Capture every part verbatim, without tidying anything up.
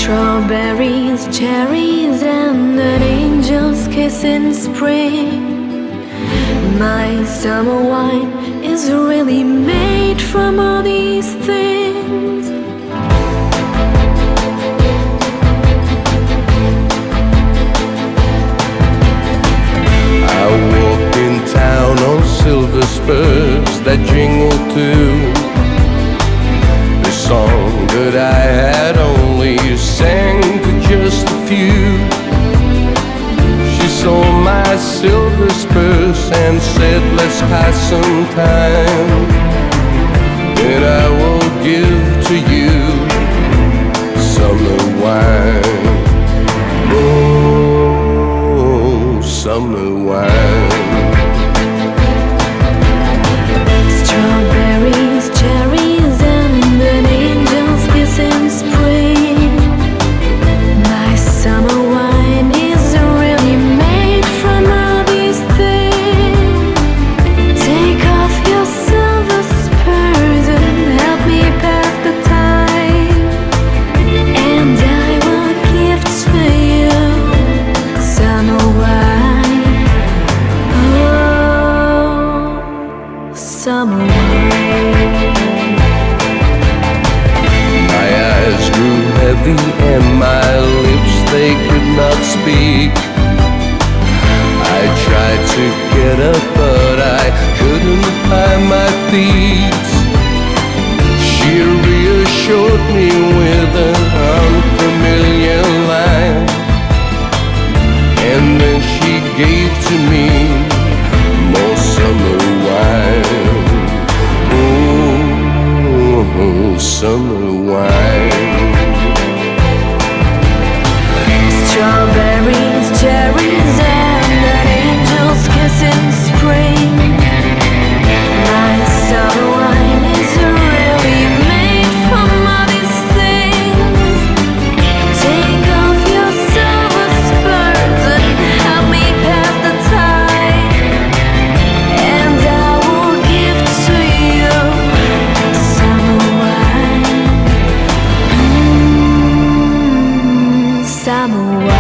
Strawberries, cherries, and an angel's kiss in spring. My summer wine is really made from all these things. I walked in town on silver spurs that jingle too. The song that I had only sang to just a few. She saw my silver spurs and said, let's pass some time, and I will give to you summer wine. Oh, summer wine. Strawberries, cherries, and an angel's kiss in spring. My summer wine is really made from all these things. Take off your silver spurs and help me pass the time, and I will give to you summer wine. Oh, summer wine. My eyes grew heavy and my lips, they could not speak. I tried to get up, but I couldn't find my feet. She reassured me with an unfamiliar line, and then she gave to me more summer wine. Oh, summer wine. Strawberries, cherries, and an angel's kiss in spring. My summer wine is really made from all these things. Take off your silver spurs and help me pass the time, and I will give to you summer wine. Mm, summer wine.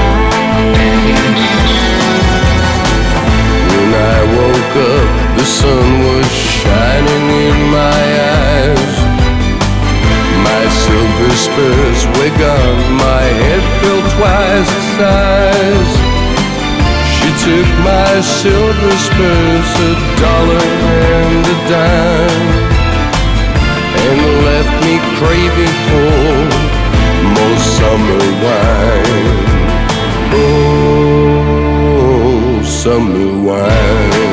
When I woke up, the sun was shining in my eyes. My silver spurs were gone, my head felt twice the size. She took my silver spurs, a dollar and a dime, and left me craving for more summer wine. Oh, summer wine.